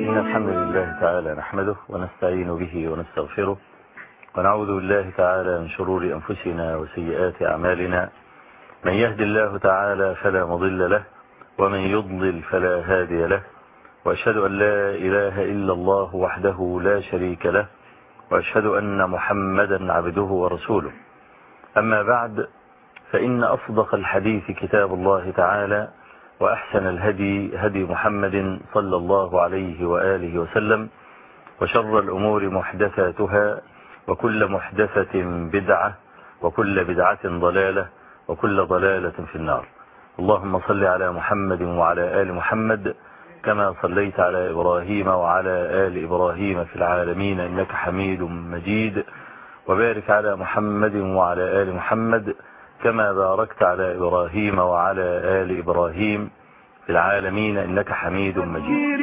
إن الحمد لله تعالى نحمده ونستعين به ونستغفره ونعوذ بالله تعالى من شرور أنفسنا وسيئات أعمالنا. من يهد الله تعالى فلا مضل له ومن يضلل فلا هادي له، وأشهد أن لا إله إلا الله وحده لا شريك له، وأشهد أن محمدا عبده ورسوله. أما بعد، فإن أصدق الحديث كتاب الله تعالى، وأحسن الهدي هدي محمد صلى الله عليه وآله وسلم، وشر الأمور محدثاتها، وكل محدثة بدعة، وكل بدعة ضلالة، وكل ضلالة في النار. اللهم صل على محمد وعلى آل محمد كما صليت على إبراهيم وعلى آل إبراهيم في العالمين إنك حميد مجيد، وبارك على محمد وعلى آل محمد كما باركت على إبراهيم وعلى آل إبراهيم في العالمين إنك حميد مجيد.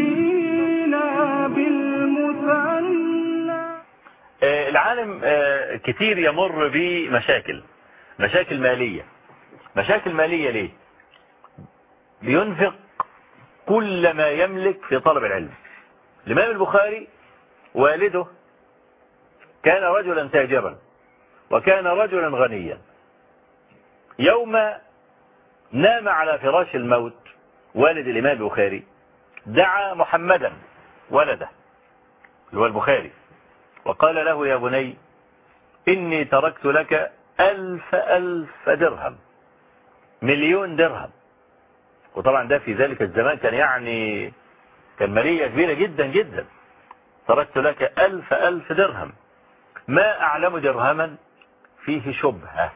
العالم كتير يمر بمشاكل مالية. مشاكل مالية ليه؟ بينفق كل ما يملك في طلب العلم. الإمام البخاري والده كان رجلا تاجرا وكان رجلا غنيا. يوم نام على فراش الموت والد الإمام البخاري دعا محمدا ولده اللي هو البخاري وقال له: يا بني، إني تركت لك 1000 درهم، 1,000,000 درهم. وطبعا ده في ذلك الزمان كان مالية كبيرة جدا جدا. تركت لك 1000 درهم، ما أعلم درهما فيه شبهة.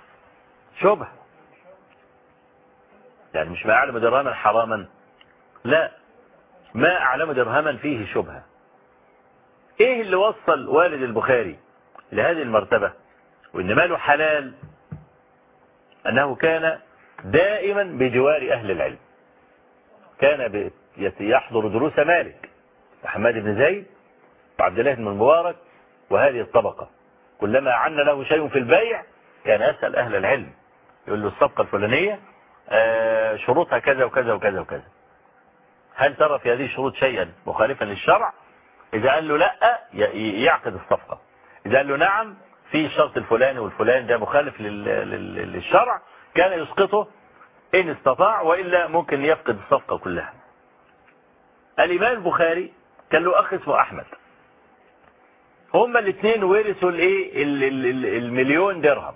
يعني مش ما أعلم درهما حراما، لا، ما أعلم درهما فيه شبهة. إيه اللي وصل والد البخاري لهذه المرتبة وإن ماله حلال؟ أنه كان دائما بجوار أهل العلم. كان يحضر دروس مالك محمد بن زيد وعبد الله بن المبارك وهذه الطبقة. كلما عن له شيء في البيع كان يسأل أهل العلم، يقول له: الصفقة الفلانية شروطها كذا وكذا وكذا وكذا، هل ترى في هذه الشروط شيئا مخالفا للشرع؟ إذا قال له لا يعقد الصفقة، إذا قال له نعم في الشرط الفلاني والفلاني ده مخالف للشرع كان يسقطه إن استطاع، وإلا ممكن يفقد الصفقة كلها. الإمام البخاري كان له أخ اسمه أحمد، هما الاثنين ورثوا ال1,000,000 درهم.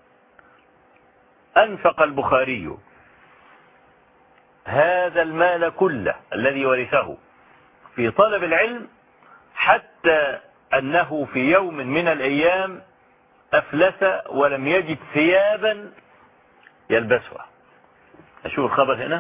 أنفق البخاري هذا المال كله الذي ورثه في طلب العلم، حتى أنه في يوم من الأيام أفلس ولم يجد ثيابا يلبسها. أشوف الخبر هنا.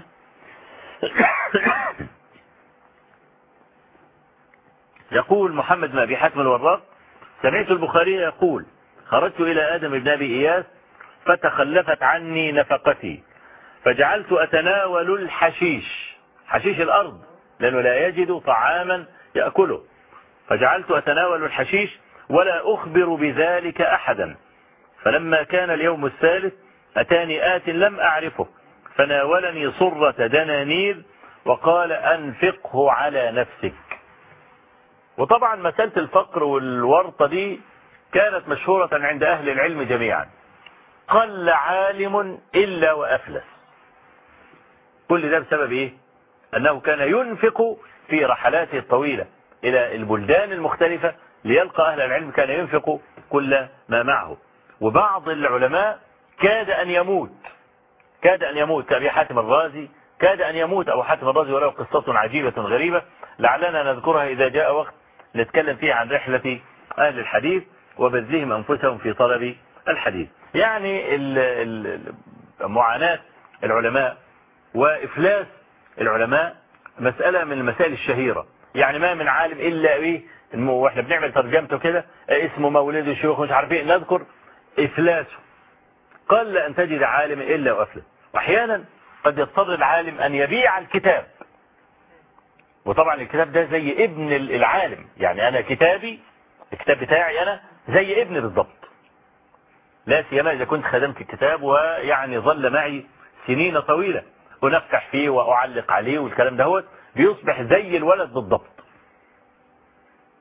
يقول محمد بن أبي حاتم الوراق: سمعت البخاري يقول: خرجت إلى آدم بن أبي إياس فتخلفت عني نفقتي، فجعلت أتناول الحشيش، حشيش الأرض، لأنه لا يجد طعاما يأكله، فجعلت أتناول الحشيش ولا أخبر بذلك أحدا. فلما كان اليوم الثالث أتاني آت لم أعرفه فناولني صرة دنانير وقال: أنفقه على نفسك. وطبعا مسألة الفقر والورطة دي كانت مشهورة عند أهل العلم جميعا. قل عالم إلا وأفلس. كل ده بسبب إيه؟ أنه كان ينفق في رحلاته الطويلة إلى البلدان المختلفة ليلقى أهل العلم، كان ينفق كل ما معه. وبعض العلماء كاد أن يموت كأبي حاتم الرازي، كاد أن يموت أبو حاتم الرازي، وله قصة عجيبة غريبة لعلنا نذكرها إذا جاء وقت نتكلم فيه عن رحلة أهل الحديث وبذلهم أنفسهم في طلب الحديث. يعني معاناة العلماء وإفلاس العلماء مسألة من المسائل الشهيرة. يعني ما من عالم إلا إيه، وإحنا بنعمل ترجمته كده، اسمه مولد الشيوخ مش عارفين نذكر إفلاسه. قل أن تجد عالم إلا وأفلس. وأحيانا قد يضطر العالم أن يبيع الكتاب، وطبعا الكتاب ده زي ابن العالم. يعني أنا الكتاب بتاعي أنا زي ابن بالضبط، لا سيما إذا كنت خدمت الكتاب ويعني ظل معي سنين طويلة، ونفتح فيه وأعلق عليه والكلام ده بيصبح زي الولد بالضبط.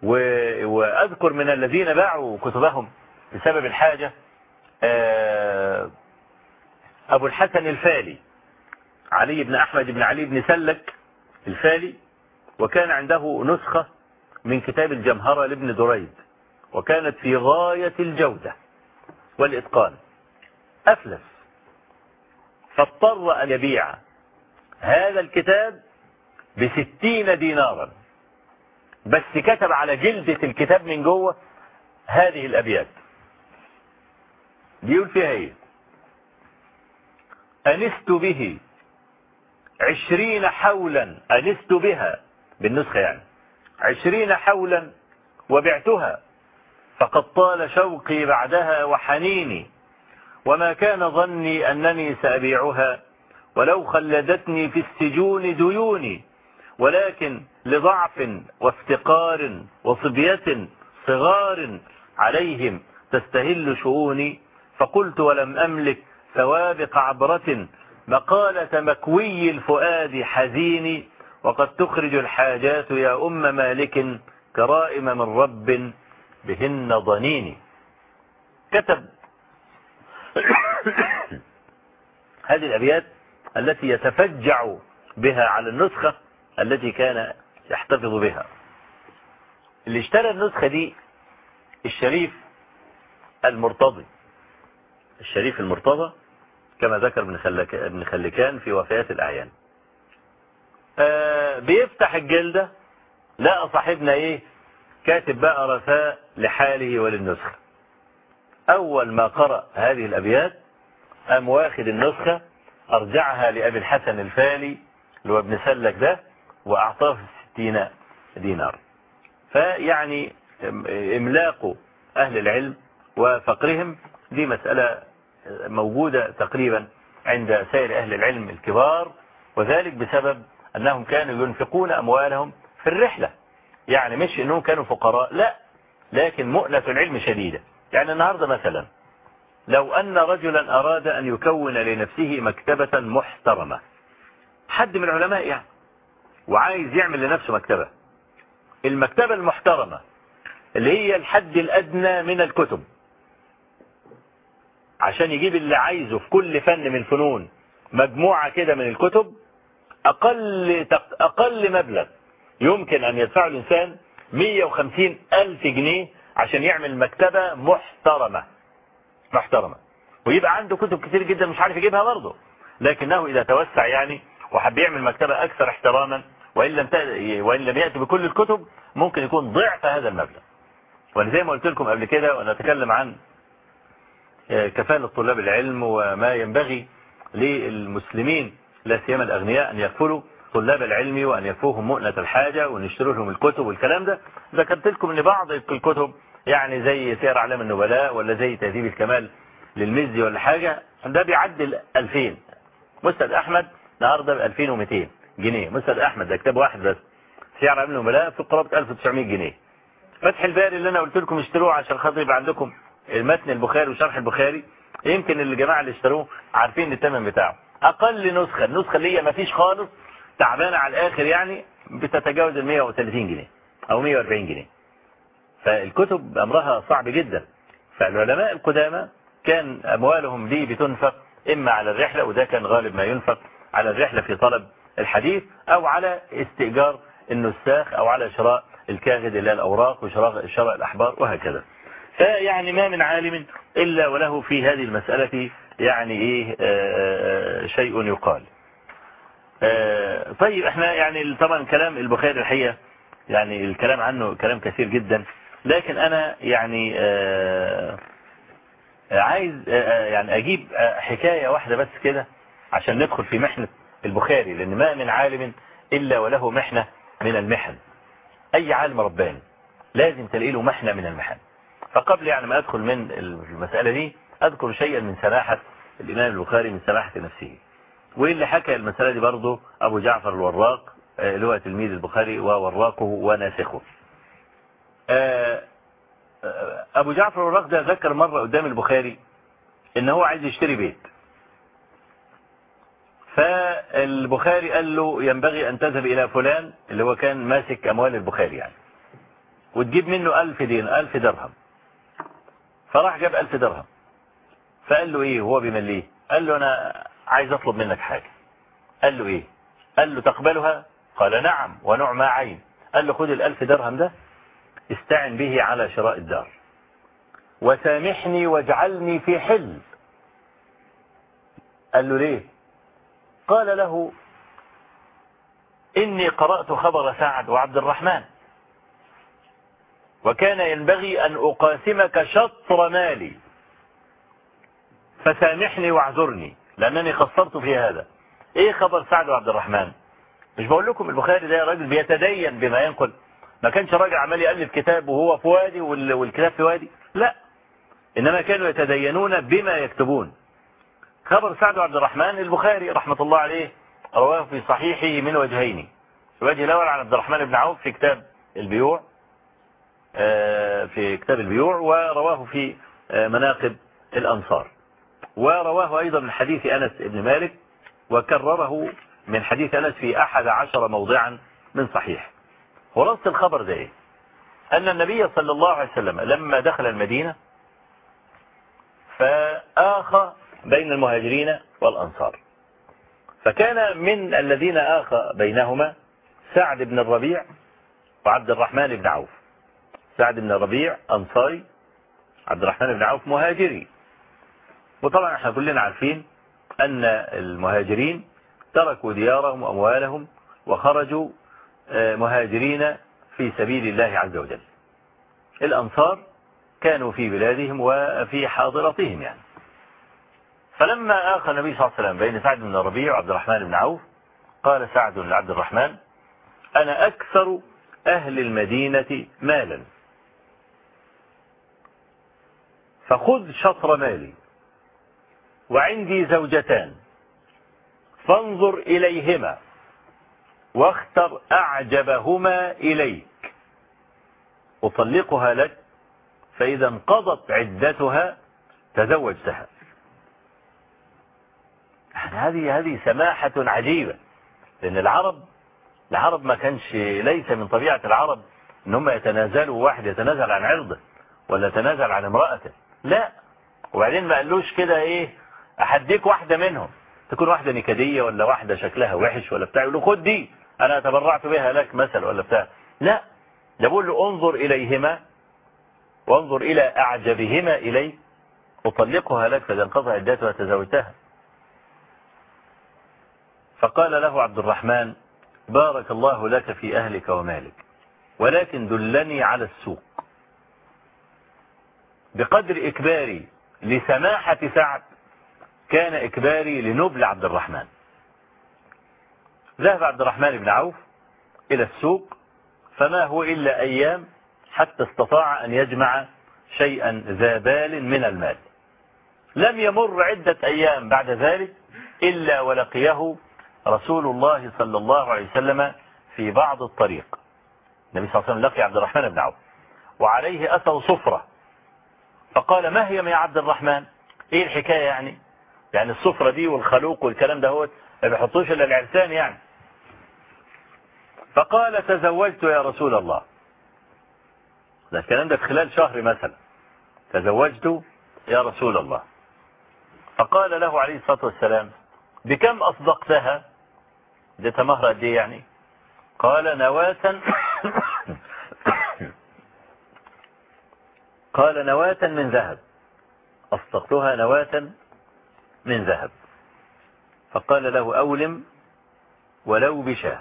وأذكر من الذين باعوا كتبهم بسبب الحاجة أبو الحسن الفالي، علي بن أحمد بن علي بن سلك الفالي، وكان عنده نسخة من كتاب الجمهرة لابن دريد، وكانت في غاية الجودة والإتقان. أفلس فاضطر أن يبيع هذا الكتاب ب60 دينارا، بس كتب على جلدة الكتاب من جوه هذه الأبيات. بيقول فيها ايه؟ أنست به 20 حولا، أنست بها بالنسخة يعني 20 حولا وبعتها، فقد طال شوقي بعدها وحنيني، وما كان ظني أنني سأبيعها ولو خلدتني في السجون ديوني، ولكن لضعف وافتقار وصبية صغار عليهم تستهل شؤوني، فقلت ولم أملك سوابق عبرة مقالة مكوي الفؤاد حزيني، وقد تخرج الحاجات يا أم مالك كرائم من رب بهن ضنيني. كتب هذه الأبيات التي يتفجع بها على النسخة التي كان يحتفظ بها. اللي اشترى النسخة دي الشريف المرتضي، الشريف المرتضى كما ذكر ابن خلكان في وفيات الأعيان. بيفتح الجلدة لقى صاحبنا ايه؟ كاتب بقى رثاء لحاله وللنسخة. أول ما قرأ هذه الأبيات قام واخد النسخة أرجعها لأبي الحسن الفالي اللي هو ابن سلك ده، وأعطاه 60 دينار. فيعني إملاق أهل العلم وفقرهم دي مسألة موجودة تقريبا عند سائر أهل العلم الكبار، وذلك بسبب أنهم كانوا ينفقون أموالهم في الرحلة، يعني مش أنهم كانوا فقراء، لا، لكن مؤنة العلم شديدة. يعني النهاردة مثلا لو أن رجلا أراد أن يكون لنفسه مكتبة محترمة، حد من العلماء يعني، وعايز يعمل لنفسه مكتبة، المكتبة المحترمة اللي هي الحد الأدنى من الكتب، عشان يجيب اللي عايزه في كل فن من الفنون مجموعة كده من الكتب، أقل مبلغ يمكن أن يدفعه الإنسان 150,000 جنيه عشان يعمل مكتبة محترمة محترمة، ويبقى عنده كتب كتير جدا مش عارف يجيبها برضه، لكنه إذا توسع يعني وحب يعمل مكتبة أكثر احتراما، وإن لم يأتي بكل الكتب ممكن يكون ضعف هذا المبلغ. وزي ما قلت لكم قبل كده ونتكلم عن كفالة طلاب العلم وما ينبغي للمسلمين لا سيما الأغنياء أن يكفلوا طلاب العلم وأن يكفوهم مؤنة الحاجة ونشتروا لهم الكتب والكلام ده. ذكرت لكم أن بعض الكتب يعني زي سير أعلام النبلاء ولا زي تهذيب الكمال للمزي ولا حاجة، ده بيعدل 2000. مسند أحمد النهارده ب 2200 جنيه، مسند أحمد ده كتاب واحد بس، سير أعلام النبلاء في قرابة 1900 جنيه. فتح الباري اللي أنا قلت لكم اشتروه عشان خاطر يبقى عندكم المتن البخاري وشرح البخاري، يمكن الجماعة اللي اشتروه عارفين الثمن بتاعه. أقل نسخة، النسخة اللي هي ما فيش خالص تعبانة على الآخر يعني، بتتجاوز 130 جنيه أو 140 جنيه. فالكتب أمرها صعب جدا. فالعلماء القدامى كان أموالهم دي بتنفق إما على الرحلة، وده كان غالب ما ينفق على الرحلة في طلب الحديث، أو على استئجار النساخ، أو على شراء الكاغد اللي هي الأوراق وشراء الأحبار وهكذا. فيعني ما من عالم إلا وله في هذه المسألة يعني إيه شيء يقال. طيب احنا يعني طبعا كلام البخاري الحقيقة يعني الكلام عنه كلام كثير جدا، لكن أنا يعني عايز يعني أجيب حكاية واحدة بس كده عشان ندخل في محنة البخاري، لأن ما من عالم إلا وله محنة من المحن. أي عالم رباني لازم تلاقي له محنة من المحن. فقبل يعني ما أدخل من المسألة دي أذكر شيئا من سماحة الإمام البخاري، من سماحة نفسه. واللي حكى المسألة دي برضه أبو جعفر الوراق اللي هو تلميذ البخاري ووراقه وناسخه. أبو جعفر الوراق ده ذكر مرة قدام البخاري إن هو عايز يشتري بيت، فالبخاري قال له ينبغي أن تذهب إلى فلان اللي هو كان ماسك أموال البخاري يعني، وتجيب منه 1000 درهم. فراح جاب 1000 درهم، فقال له ايه وهو بيمليه؟ قال له انا عايز اطلب منك حاجة. قال له ايه؟ قال له تقبلها؟ قال نعم ونعم عين. قال له خد 1000 درهم ده استعن به على شراء الدار، وسامحني واجعلني في حل. قال له ليه؟ قال له إني قرأت خبر سعد وعبد الرحمن، وكان ينبغي أن أقاسمك شطر مالي، فسامحني واعذرني لأنني قصرت في هذا. إيه خبر سعد وعبد الرحمن؟ مش بقول لكم البخاري ده راجل بيتدين بما ينقل، ما كانش راجل عمال يألف كتاب وهو في وادي والكتاب في وادي، لا، إنما كانوا يتدينون بما يكتبون. خبر سعد وعبد الرحمن البخاري رحمة الله عليه رواه في صحيحه من وجهين. الوجه الأول عن عبد الرحمن بن عوف في كتاب البيوع، ورواه في مناقب الأنصار، ورواه أيضا من حديث أنس بن مالك، وكرره من حديث أنس في 11 موضعا من صحيح. خلاصة الخبر ده إيه؟ أن النبي صلى الله عليه وسلم لما دخل المدينة فآخى بين المهاجرين والأنصار، فكان من الذين آخى بينهما سعد بن الربيع وعبد الرحمن بن عوف. سعد بن الربيع أنصاري، عبد الرحمن بن عوف مهاجري. وطبعا احنا كلنا عارفين أن المهاجرين تركوا ديارهم وأموالهم وخرجوا مهاجرين في سبيل الله عز وجل. الأنصار كانوا في بلادهم وفي حاضرتهم يعني. فلما آخى النبي صلى الله عليه وسلم بين سعد بن الربيع وعبد الرحمن بن عوف، قال سعد لعبد الرحمن: أنا أكثر أهل المدينة مالا، فخذ شطر مالي، وعندي زوجتان، فانظر إليهما واختر أعجبهما إليك أطلقها لك، فإذا انقضت عدتها تزوجتها. هذه سماحة عجيبة، لأن العرب ما كانش، ليس من طبيعة العرب ان هم يتنازلوا، واحد يتنازل عن عرضه ولا يتنازل عن امرأته، لا. وبعدين ما قالوش كده ايه، احديك واحدة منهم، تكون واحدة نكدية ولا واحدة شكلها وحش ولا بتاع، يقول له خد دي انا تبرعت بها لك مثلا ولا بتاع، لا، ده بقول له انظر اليهما وانظر الى اعجبهما اليك اطلقها لك، فاذا انقضى عدتها تزوجتها. فقال له عبد الرحمن: بارك الله لك في أهلك ومالك، ولكن دلني على السوق. بقدر إكباري لسماحة سعد كان إكباري لنبل عبد الرحمن. ذهب عبد الرحمن بن عوف إلى السوق، فما هو إلا أيام حتى استطاع أن يجمع شيئا ذا بال من المال. لم يمر عدة أيام بعد ذلك إلا ولقيه رسول الله صلى الله عليه وسلم في بعض الطريق. النبي صلى الله عليه وسلم لقي عبد الرحمن بن عوف وعليه أثر صفرة، فقال: ما هي يا عبد الرحمن؟ ايه الحكاية يعني الصفرة دي والخلوق والكلام ده هو ما بيحطوش الا العرسان يعني. فقال: تزوجت يا رسول الله. ده الكلام ده في خلال شهر مثلا. تزوجت يا رسول الله. فقال له عليه الصلاة والسلام: بكم أصدقتها؟ اديتها مهر قد ايه يعني؟ قال: نواة قال: نواة من ذهب، أصدقتها نواة من ذهب. فقال له: أولم ولو بشاه.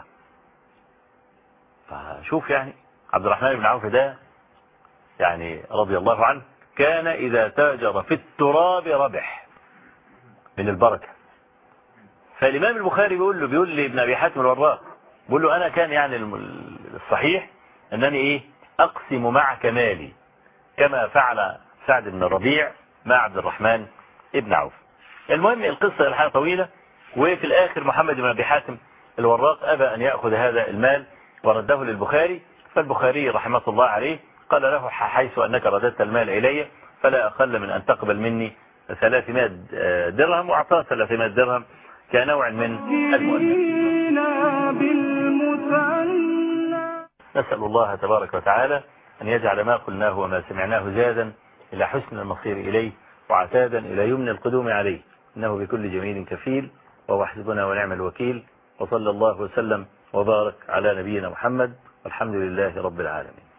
فشوف يعني عبد الرحمن بن عوف ده يعني رضي الله عنه كان إذا تاجر في التراب ربح من البركة. فالإمام البخاري بيقول لي ابن أبي حاتم الوراق، بيقول له: أنا كان يعني الصحيح أنني إيه أقسم معك مالي كما فعل سعد بن الربيع مع عبد الرحمن ابن عوف. المهم القصة الحقيقة طويلة، وفي الآخر محمد بن أبي حاتم الوراق أبى أن يأخذ هذا المال ورده للبخاري، فالبخاري رحمة الله عليه قال له: حيث أنك رددت المال إلي فلا أقل من أن تقبل مني 300 درهم، وأعطاه 300 درهم كنوع من المؤنث. نسأل الله تبارك وتعالى أن يجعل ما قلناه وما سمعناه زادا إلى حسن المصير إليه وعتادا إلى يمن القدوم عليه، إنه بكل جميل كفيل وهو حسبنا ونعم الوكيل. وصلى الله وسلم وبارك على نبينا محمد والحمد لله رب العالمين.